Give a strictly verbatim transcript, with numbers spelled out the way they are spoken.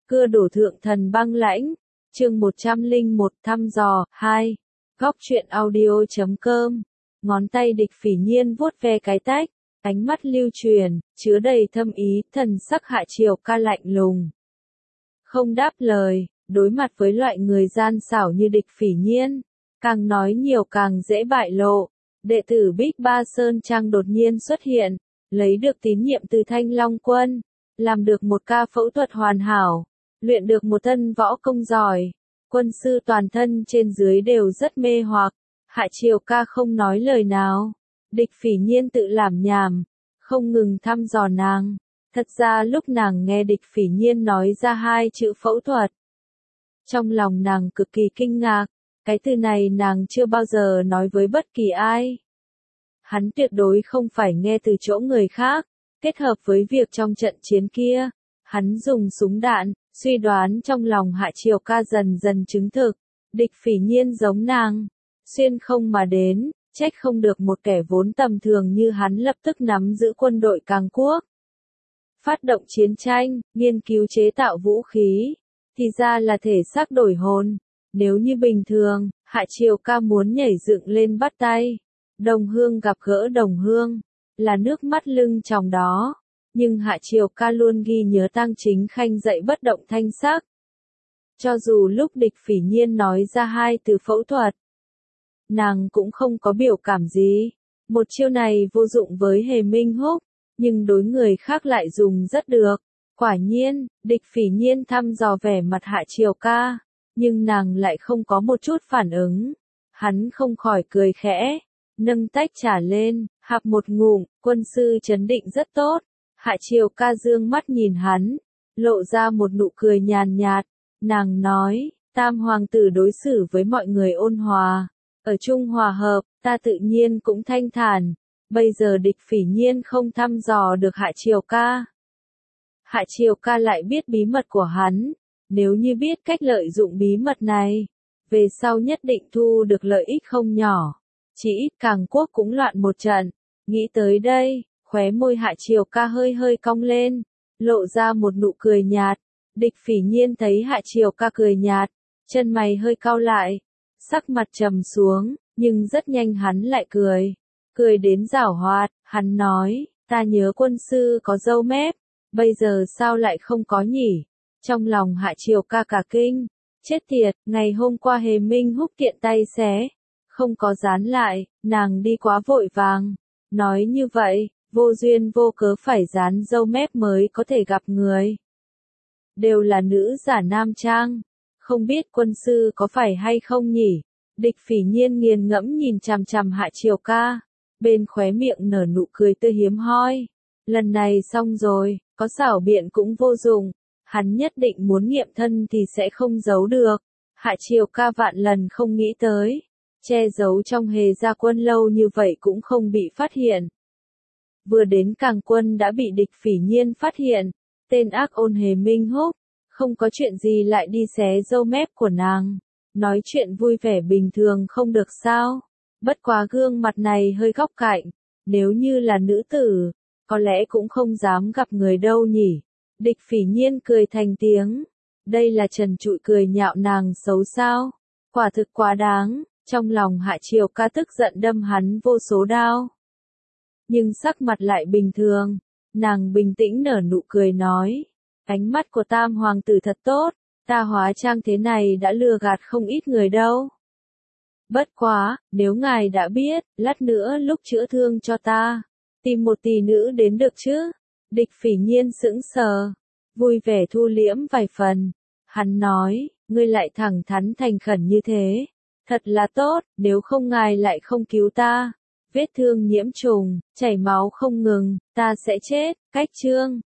Cưa đổ thượng thần băng lãnh, chương một trăm lẻ một thăm dò, hai. Góc truyện audio chấm com. Ngón tay địch phỉ nhiên vuốt ve cái tách, ánh mắt lưu truyền, chứa đầy thâm ý, thần sắc Hạ Triều Ca lạnh lùng. Không đáp lời, đối mặt với loại người gian xảo như địch phỉ nhiên, càng nói nhiều càng dễ bại lộ. Đệ tử Bích Ba Sơn Trang đột nhiên xuất hiện, lấy được tín nhiệm từ Thanh Long Quân, làm được một ca phẫu thuật hoàn hảo, luyện được một thân võ công giỏi. Quân sư toàn thân trên dưới đều rất mê hoặc, Hạ Triều Ca không nói lời nào. Địch phỉ nhiên tự làm nhảm, không ngừng thăm dò nàng. Thật ra lúc nàng nghe địch phỉ nhiên nói ra hai chữ phẫu thuật, trong lòng nàng cực kỳ kinh ngạc, cái từ này nàng chưa bao giờ nói với bất kỳ ai. Hắn tuyệt đối không phải nghe từ chỗ người khác, kết hợp với việc trong trận chiến kia, hắn dùng súng đạn, suy đoán trong lòng Hạ Triều Ca dần dần chứng thực, địch phỉ nhiên giống nàng, xuyên không mà đến, trách không được một kẻ vốn tầm thường như hắn lập tức nắm giữ quân đội Càng Quốc. Phát động chiến tranh, nghiên cứu chế tạo vũ khí, thì ra là thể xác đổi hồn. Nếu như bình thường, Hạ Triều Ca muốn nhảy dựng lên bắt tay. Đồng hương gặp gỡ đồng hương, là nước mắt lưng tròng đó. Nhưng Hạ Triều Ca luôn ghi nhớ Tang Chính Khanh dạy bất động thanh sắc. Cho dù lúc địch phỉ nhiên nói ra hai từ phẫu thuật, nàng cũng không có biểu cảm gì. Một chiêu này vô dụng với Hề Minh Húc, nhưng đối người khác lại dùng rất được. Quả nhiên, địch phỉ nhiên thăm dò vẻ mặt Hạ Triều Ca, nhưng nàng lại không có một chút phản ứng. Hắn không khỏi cười khẽ, nâng tách trà lên, hạp một ngụm, quân sư trấn định rất tốt. Hạ Triều Ca dương mắt nhìn hắn, lộ ra một nụ cười nhàn nhạt. Nàng nói, Tam hoàng tử đối xử với mọi người ôn hòa, ở chung hòa hợp, ta tự nhiên cũng thanh thản. Bây giờ địch phỉ nhiên không thăm dò được Hạ Triều Ca. Hạ Triều Ca lại biết bí mật của hắn, nếu như biết cách lợi dụng bí mật này, về sau nhất định thu được lợi ích không nhỏ. Chỉ ít Càng Quốc cũng loạn một trận. Nghĩ tới đây, khóe môi Hạ Triều Ca hơi hơi cong lên, lộ ra một nụ cười nhạt. Địch phỉ nhiên thấy Hạ Triều Ca cười nhạt, chân mày hơi cau lại, sắc mặt trầm xuống, nhưng rất nhanh hắn lại cười. Cười đến giảo hoạt, hắn nói, ta nhớ quân sư có râu mép, bây giờ sao lại không có nhỉ? Trong lòng Hạ Triều Ca cả kinh, chết tiệt, ngày hôm qua Hề Minh Húc tiện tay xé, không có dán lại, nàng đi quá vội vàng. Nói như vậy, vô duyên vô cớ phải dán râu mép mới có thể gặp người. Đều là nữ giả nam trang, không biết quân sư có phải hay không nhỉ? Địch phỉ nhiên nghiền ngẫm nhìn chằm chằm Hạ Triều Ca, bên khóe miệng nở nụ cười tươi hiếm hoi. Lần này xong rồi, có xảo biện cũng vô dụng, hắn nhất định muốn nghiệm thân thì sẽ không giấu được. Hạ Triều Ca vạn lần không nghĩ tới, che giấu trong Hề gia quân lâu như vậy cũng không bị phát hiện. Vừa đến Càng Quân đã bị địch phỉ nhiên phát hiện, tên ác ôn Hề Minh Húc, không có chuyện gì lại đi xé râu mép của nàng. Nói chuyện vui vẻ bình thường không được sao? Bất quá gương mặt này hơi góc cạnh, nếu như là nữ tử, có lẽ cũng không dám gặp người đâu nhỉ. Địch phỉ nhiên cười thành tiếng, đây là trần trụi cười nhạo nàng xấu sao? Quả thực quá đáng, trong lòng Hạ Triều Ca tức giận đâm hắn vô số đao. Nhưng sắc mặt lại bình thường, nàng bình tĩnh nở nụ cười nói, ánh mắt của Tam hoàng tử thật tốt, ta hóa trang thế này đã lừa gạt không ít người đâu. Bất quá, nếu ngài đã biết, lát nữa lúc chữa thương cho ta, tìm một tỷ nữ đến được chứ? Địch phỉ nhiên sững sờ, vui vẻ thu liễm vài phần. Hắn nói, ngươi lại thẳng thắn thành khẩn như thế, thật là tốt, nếu không ngài lại không cứu ta, vết thương nhiễm trùng, chảy máu không ngừng, ta sẽ chết. Cách chương